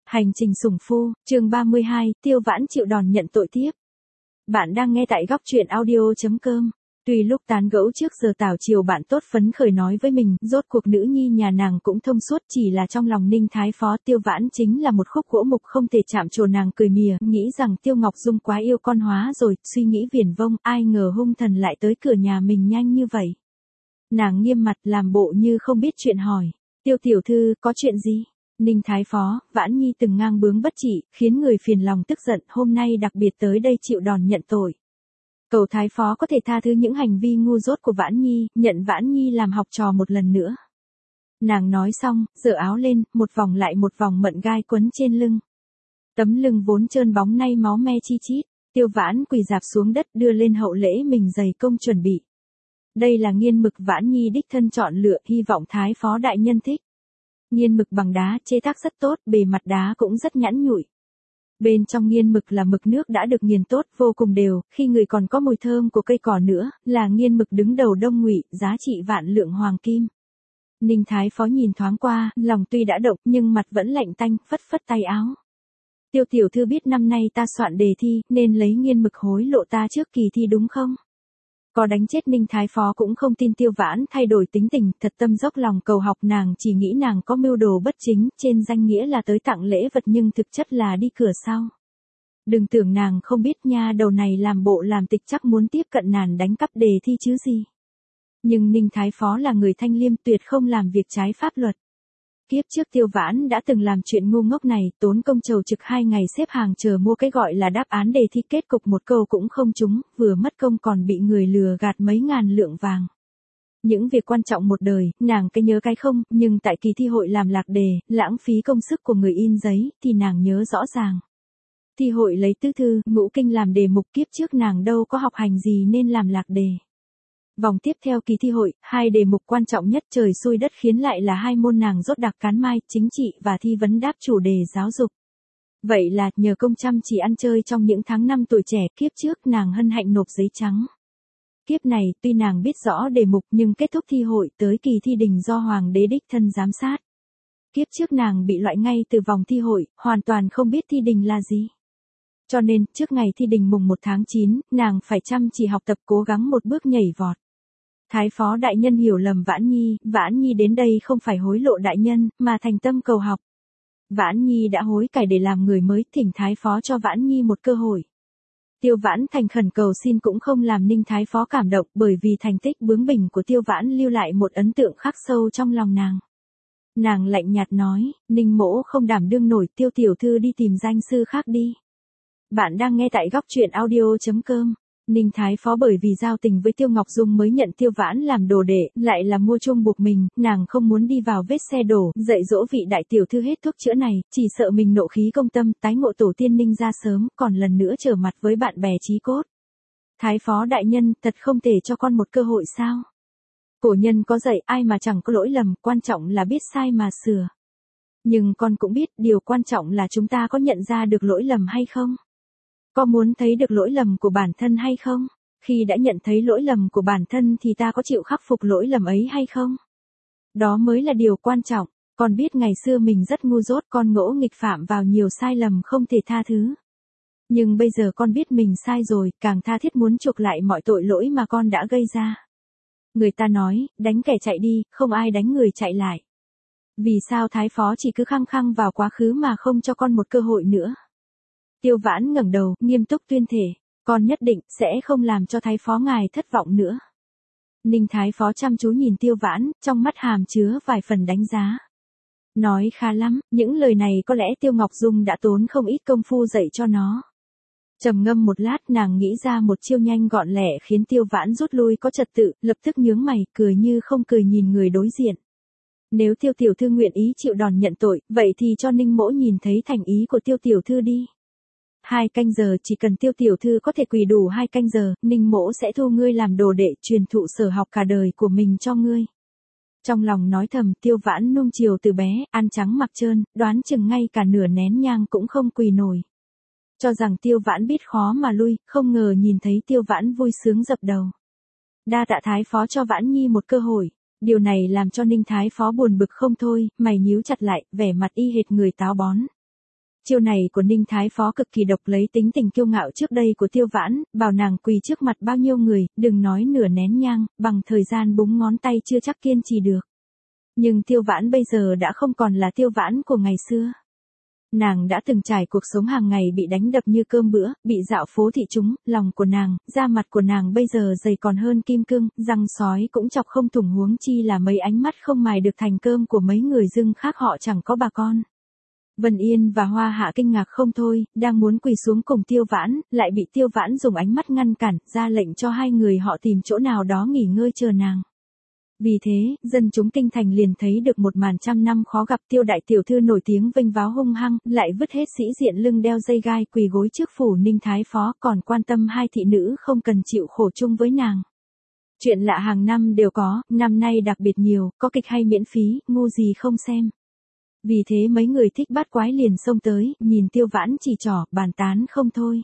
Hành trình sủng phu, chương 32, Tiêu Vãn chịu đòn nhận tội tiếp. Bạn đang nghe tại góc truyện audio.com. Tuy lúc tán gẫu trước giờ tảo chiều bạn tốt phấn khởi nói với mình, rốt cuộc nữ nhi nhà nàng cũng thông suốt, chỉ là trong lòng Ninh Thái Phó Tiêu Vãn chính là một khúc gỗ mục không thể chạm trổ. Nàng cười mỉa, nghĩ rằng Tiêu Ngọc Dung quá yêu con hóa rồi, suy nghĩ viển vông, ai ngờ hung thần lại tới cửa nhà mình nhanh như vậy. Nàng nghiêm mặt làm bộ như không biết chuyện hỏi, Tiêu tiểu thư, có chuyện gì? Ninh Thái Phó, Vãn Nhi từng ngang bướng bất trị, khiến người phiền lòng tức giận, hôm nay đặc biệt tới đây chịu đòn nhận tội. Cầu Thái Phó có thể tha thứ những hành vi ngu dốt của Vãn Nhi, nhận Vãn Nhi làm học trò một lần nữa. Nàng nói xong, giở áo lên, một vòng lại một vòng mận gai quấn trên lưng. Tấm lưng vốn trơn bóng nay máu me chi chít, Tiêu Vãn quỳ rạp xuống đất đưa lên hậu lễ mình dày công chuẩn bị. Đây là nghiên mực Vãn Nhi đích thân chọn lựa, hy vọng Thái Phó đại nhân thích. Nghiên mực bằng đá chế tác rất tốt, bề mặt đá cũng rất nhẵn nhụi. Bên trong nghiên mực là mực nước đã được nghiền tốt, vô cùng đều, khi người còn có mùi thơm của cây cỏ nữa, là nghiên mực đứng đầu Đông Ngụy, giá trị vạn lượng hoàng kim. Ninh Thái Phó nhìn thoáng qua, lòng tuy đã động nhưng mặt vẫn lạnh tanh, phất phất tay áo. Tiêu tiểu thư biết năm nay ta soạn đề thi, nên lấy nghiên mực hối lộ ta trước kỳ thi đúng không? Có đánh chết Ninh Thái Phó cũng không tin Tiêu Vãn thay đổi tính tình, thật tâm dốc lòng cầu học. Nàng chỉ nghĩ nàng có mưu đồ bất chính, trên danh nghĩa là tới tặng lễ vật nhưng thực chất là đi cửa sau. Đừng tưởng nàng không biết nha, đầu này làm bộ làm tịch chắc muốn tiếp cận nàng đánh cắp đề thi chứ gì. Nhưng Ninh Thái Phó là người thanh liêm, tuyệt không làm việc trái pháp luật. Kiếp trước Tiêu Vãn đã từng làm chuyện ngu ngốc này, tốn công trầu trực 2 ngày xếp hàng chờ mua cái gọi là đáp án đề thi, kết cục một câu cũng không trúng, vừa mất công còn bị người lừa gạt mấy ngàn lượng vàng. Những việc quan trọng một đời, nàng cái nhớ cái không, nhưng tại kỳ thi hội làm lạc đề, lãng phí công sức của người in giấy, thì nàng nhớ rõ ràng. Thi hội lấy tứ thư, ngũ kinh làm đề mục, kiếp trước nàng đâu có học hành gì nên làm lạc đề. Vòng tiếp theo kỳ thi hội, 2 đề mục quan trọng nhất trời xui đất khiến lại là 2 môn nàng rốt đặc cán mai, chính trị và thi vấn đáp chủ đề giáo dục. Vậy là nhờ công chăm chỉ ăn chơi trong những tháng năm tuổi trẻ, kiếp trước nàng hân hạnh nộp giấy trắng. Kiếp này tuy nàng biết rõ đề mục nhưng kết thúc thi hội tới kỳ thi đình do hoàng đế đích thân giám sát. Kiếp trước nàng bị loại ngay từ vòng thi hội, hoàn toàn không biết thi đình là gì. Cho nên, trước ngày thi đình mùng 1 tháng 9, nàng phải chăm chỉ học tập, cố gắng một bước nhảy vọt. Thái Phó đại nhân hiểu lầm Vãn Nhi đến đây không phải hối lộ đại nhân, mà thành tâm cầu học. Vãn Nhi đã hối cải để làm người mới, thỉnh Thái Phó cho Vãn Nhi một cơ hội. Tiêu Vãn thành khẩn cầu xin cũng không làm Ninh Thái Phó cảm động, bởi vì thành tích bướng bỉnh của Tiêu Vãn lưu lại một ấn tượng khắc sâu trong lòng nàng. Nàng lạnh nhạt nói, Ninh mỗ không đảm đương nổi, Tiêu tiểu thư đi tìm danh sư khác đi. Bạn đang nghe tại góc truyện audio.com. Ninh Thái Phó bởi vì giao tình với Tiêu Ngọc Dung mới nhận Tiêu Vãn làm đồ đệ, lại là mua chung buộc mình, nàng không muốn đi vào vết xe đổ, dạy dỗ vị đại tiểu thư hết thuốc chữa này, chỉ sợ mình nộ khí công tâm, tái ngộ tổ tiên Ninh ra sớm, còn lần nữa trở mặt với bạn bè chí cốt. Thái Phó đại nhân, thật không thể cho con một cơ hội sao? Cổ nhân có dạy, ai mà chẳng có lỗi lầm, quan trọng là biết sai mà sửa. Nhưng con cũng biết, điều quan trọng là chúng ta có nhận ra được lỗi lầm hay không? Có muốn thấy được lỗi lầm của bản thân hay không? Khi đã nhận thấy lỗi lầm của bản thân thì ta có chịu khắc phục lỗi lầm ấy hay không? Đó mới là điều quan trọng. Con biết ngày xưa mình rất ngu dốt, con ngỗ nghịch phạm vào nhiều sai lầm không thể tha thứ. Nhưng bây giờ con biết mình sai rồi, càng tha thiết muốn chuộc lại mọi tội lỗi mà con đã gây ra. Người ta nói, đánh kẻ chạy đi, không ai đánh người chạy lại. Vì sao Thái Phó chỉ cứ khăng khăng vào quá khứ mà không cho con một cơ hội nữa? Tiêu Vãn ngẩng đầu, nghiêm túc tuyên thể, con nhất định sẽ không làm cho Thái Phó ngài thất vọng nữa. Ninh Thái Phó chăm chú nhìn Tiêu Vãn, trong mắt hàm chứa vài phần đánh giá. Nói khá lắm, những lời này có lẽ Tiêu Ngọc Dung đã tốn không ít công phu dạy cho nó. Trầm ngâm một lát, nàng nghĩ ra một chiêu nhanh gọn lẹ khiến Tiêu Vãn rút lui có trật tự, lập tức nhướng mày, cười như không cười nhìn người đối diện. Nếu Tiêu tiểu thư nguyện ý chịu đòn nhận tội, vậy thì cho Ninh mỗ nhìn thấy thành ý của Tiêu tiểu thư đi. 2 canh giờ, chỉ cần Tiêu tiểu thư có thể quỳ đủ 2 canh giờ, Ninh mỗ sẽ thu ngươi làm đồ đệ, truyền thụ sở học cả đời của mình cho ngươi. Trong lòng nói thầm, Tiêu Vãn nuông chiều từ bé, ăn trắng mặc trơn, đoán chừng ngay cả nửa nén nhang cũng không quỳ nổi. Cho rằng Tiêu Vãn biết khó mà lui, không ngờ nhìn thấy Tiêu Vãn vui sướng dập đầu. Đa tạ Thái Phó cho Vãn Nhi một cơ hội. Điều này làm cho Ninh Thái Phó buồn bực không thôi, mày nhíu chặt lại, vẻ mặt y hệt người táo bón. Chiêu này của Ninh Thái Phó cực kỳ độc, lấy tính tình kiêu ngạo trước đây của Tiêu Vãn, bảo nàng quỳ trước mặt bao nhiêu người, đừng nói nửa nén nhang, bằng thời gian búng ngón tay chưa chắc kiên trì được. Nhưng Tiêu Vãn bây giờ đã không còn là Tiêu Vãn của ngày xưa. Nàng đã từng trải cuộc sống hàng ngày bị đánh đập như cơm bữa, bị dạo phố thị chúng, lòng của nàng, da mặt của nàng bây giờ dày còn hơn kim cương, răng sói cũng chọc không thủng, huống chi là mấy ánh mắt không mài được thành cơm của mấy người dưng khác họ chẳng có bà con. Vân Yên và Hoa Hạ kinh ngạc không thôi, đang muốn quỳ xuống cùng Tiêu Vãn, lại bị Tiêu Vãn dùng ánh mắt ngăn cản, ra lệnh cho hai người họ tìm chỗ nào đó nghỉ ngơi chờ nàng. Vì thế, dân chúng kinh thành liền thấy được một màn trăm năm khó gặp, Tiêu đại tiểu thư nổi tiếng vênh váo hung hăng, lại vứt hết sĩ diện lưng đeo dây gai quỳ gối trước phủ Ninh Thái Phó, còn quan tâm hai thị nữ không cần chịu khổ chung với nàng. Chuyện lạ hàng năm đều có, năm nay đặc biệt nhiều, có kịch hay miễn phí, ngu gì không xem. Vì thế mấy người thích bát quái liền xông tới, nhìn Tiêu Vãn chỉ trỏ, bàn tán không thôi.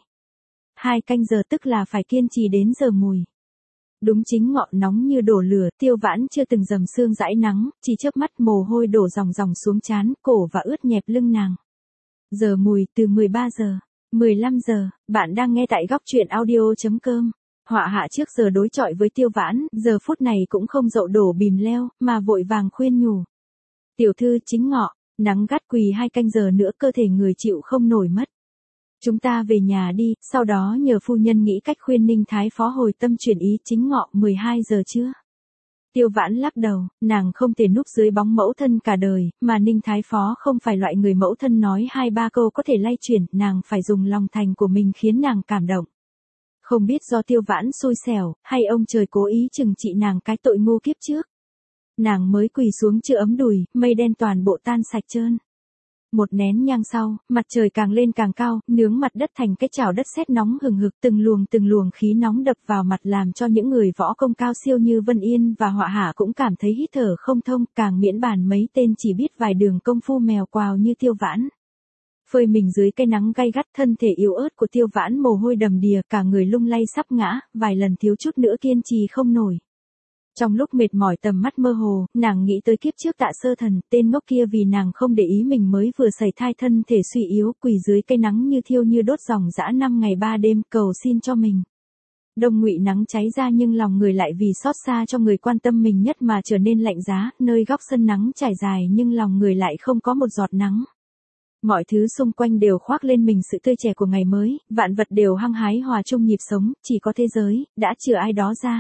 2 canh giờ tức là phải kiên trì đến giờ mùi. Đúng chính ngọ nóng như đổ lửa, Tiêu Vãn chưa từng dầm sương dãi nắng, chỉ chớp mắt mồ hôi đổ ròng ròng xuống trán, cổ và ướt nhẹp lưng nàng. Giờ mùi từ 13 giờ, 15 giờ, bạn đang nghe tại góc truyện audio.com. Họa Hạ trước giờ đối chọi với Tiêu Vãn, giờ phút này cũng không dậu đổ bìm leo, mà vội vàng khuyên nhủ. Tiểu thư chính ngọ, nắng gắt, quỳ 2 canh giờ nữa cơ thể người chịu không nổi mất. Chúng ta về nhà đi, sau đó nhờ phu nhân nghĩ cách khuyên Ninh Thái Phó hồi tâm chuyển ý. Chính ngọ 12 giờ chưa? Tiêu Vãn lắc đầu, nàng không thể núp dưới bóng mẫu thân cả đời, mà Ninh Thái Phó không phải loại người mẫu thân nói 2-3 câu có thể lay chuyển, nàng phải dùng lòng thành của mình khiến nàng cảm động. Không biết do Tiêu Vãn xui xẻo, hay ông trời cố ý trừng trị nàng cái tội ngu kiếp trước. Nàng mới quỳ xuống chưa ấm đùi, mây đen toàn bộ tan sạch trơn. Một nén nhang sau, mặt trời càng lên càng cao, nướng mặt đất thành cái chảo đất sét nóng hừng hực, từng luồng khí nóng đập vào mặt làm cho những người võ công cao siêu như Vân Yên và Họa Hạ cũng cảm thấy hít thở không thông, càng miễn bàn mấy tên chỉ biết vài đường công phu mèo quào như Tiêu Vãn. Phơi mình dưới cái nắng gay gắt, thân thể yếu ớt của Tiêu Vãn mồ hôi đầm đìa, cả người lung lay sắp ngã, vài lần thiếu chút nữa kiên trì không nổi. Trong lúc mệt mỏi tầm mắt mơ hồ, nàng nghĩ tới kiếp trước Tạ Sơ Thần, tên ngốc kia vì nàng không để ý mình mới vừa sẩy thai, thân thể suy yếu, quỳ dưới cây nắng như thiêu như đốt dòng dã 5 ngày 3 đêm, cầu xin cho mình. Đông ngụy nắng cháy ra nhưng lòng người lại vì xót xa cho người quan tâm mình nhất mà trở nên lạnh giá, nơi góc sân nắng trải dài nhưng lòng người lại không có một giọt nắng. Mọi thứ xung quanh đều khoác lên mình sự tươi trẻ của ngày mới, vạn vật đều hăng hái hòa chung nhịp sống, chỉ có thế giới đã chừa ai đó ra.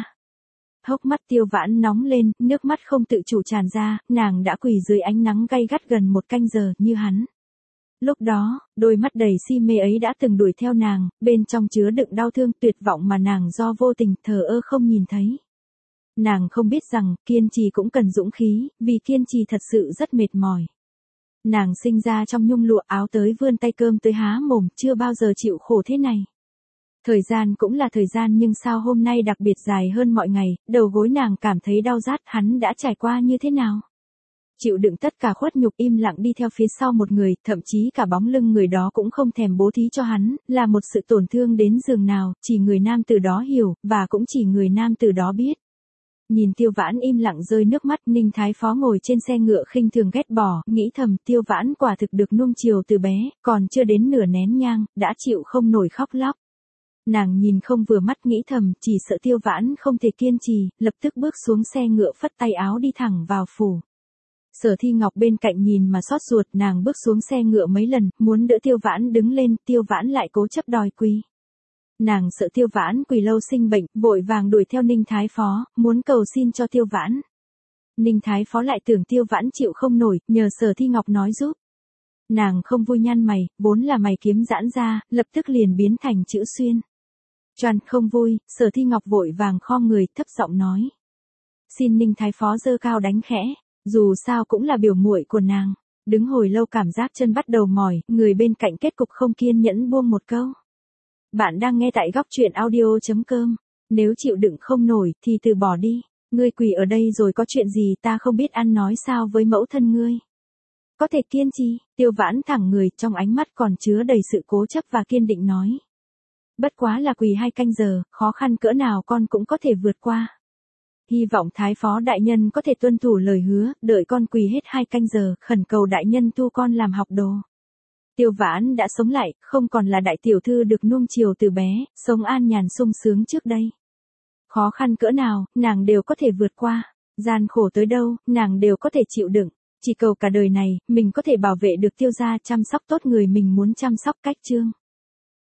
Hốc mắt Tiêu Vãn nóng lên, nước mắt không tự chủ tràn ra, nàng đã quỳ dưới ánh nắng gay gắt gần 1 canh giờ, như hắn. Lúc đó, đôi mắt đầy si mê ấy đã từng đuổi theo nàng, bên trong chứa đựng đau thương tuyệt vọng mà nàng do vô tình thờ ơ không nhìn thấy. Nàng không biết rằng, kiên trì cũng cần dũng khí, vì kiên trì thật sự rất mệt mỏi. Nàng sinh ra trong nhung lụa, áo tới vươn tay, cơm tới há mồm, chưa bao giờ chịu khổ thế này. Thời gian cũng là thời gian nhưng sao hôm nay đặc biệt dài hơn mọi ngày, đầu gối nàng cảm thấy đau rát, hắn đã trải qua như thế nào? Chịu đựng tất cả khuất nhục, im lặng đi theo phía sau một người, thậm chí cả bóng lưng người đó cũng không thèm bố thí cho hắn, là một sự tổn thương đến giường nào, chỉ người nam tử đó hiểu, và cũng chỉ người nam tử đó biết. Nhìn Tiêu Vãn im lặng rơi nước mắt, Ninh Thái Phó ngồi trên xe ngựa khinh thường ghét bỏ, nghĩ thầm Tiêu Vãn quả thực được nuông chiều từ bé, còn chưa đến nửa nén nhang, đã chịu không nổi khóc lóc. Nàng nhìn không vừa mắt, nghĩ thầm, chỉ sợ Tiêu Vãn không thể kiên trì, lập tức bước xuống xe ngựa phất tay áo đi thẳng vào phủ. Sở Thi Ngọc bên cạnh nhìn mà xót ruột, nàng bước xuống xe ngựa mấy lần, muốn đỡ Tiêu Vãn đứng lên, Tiêu Vãn lại cố chấp đòi quỳ. Nàng sợ Tiêu Vãn quỳ lâu sinh bệnh, vội vàng đuổi theo Ninh Thái Phó, muốn cầu xin cho Tiêu Vãn. Ninh Thái Phó lại tưởng Tiêu Vãn chịu không nổi, nhờ Sở Thi Ngọc nói giúp. Nàng không vui nhăn mày, vốn là mày kiếm giãn ra, lập tức liền biến thành chữ xuyên. Choàn không vui, Sở Thi Ngọc vội vàng khom người, thấp giọng nói. Xin Ninh Thái Phó giơ cao đánh khẽ, dù sao cũng là biểu muội của nàng. Đứng hồi lâu cảm giác chân bắt đầu mỏi, người bên cạnh kết cục không kiên nhẫn buông một câu. Bạn đang nghe tại góc truyện audio.com. Nếu chịu đựng không nổi thì từ bỏ đi. Ngươi quỳ ở đây rồi có chuyện gì ta không biết ăn nói sao với mẫu thân ngươi. Có thể kiên trì, Tiêu Vãn thẳng người, trong ánh mắt còn chứa đầy sự cố chấp và kiên định nói. Bất quá là quỳ 2 canh giờ, khó khăn cỡ nào con cũng có thể vượt qua. Hy vọng Thái Phó đại nhân có thể tuân thủ lời hứa, đợi con quỳ hết 2 canh giờ, khẩn cầu đại nhân thu con làm học đồ. Tiêu Vãn đã sống lại, không còn là đại tiểu thư được nuông chiều từ bé, sống an nhàn sung sướng trước đây. Khó khăn cỡ nào, nàng đều có thể vượt qua. Gian khổ tới đâu, nàng đều có thể chịu đựng. Chỉ cầu cả đời này, mình có thể bảo vệ được Tiêu gia, chăm sóc tốt người mình muốn chăm sóc. Cách chương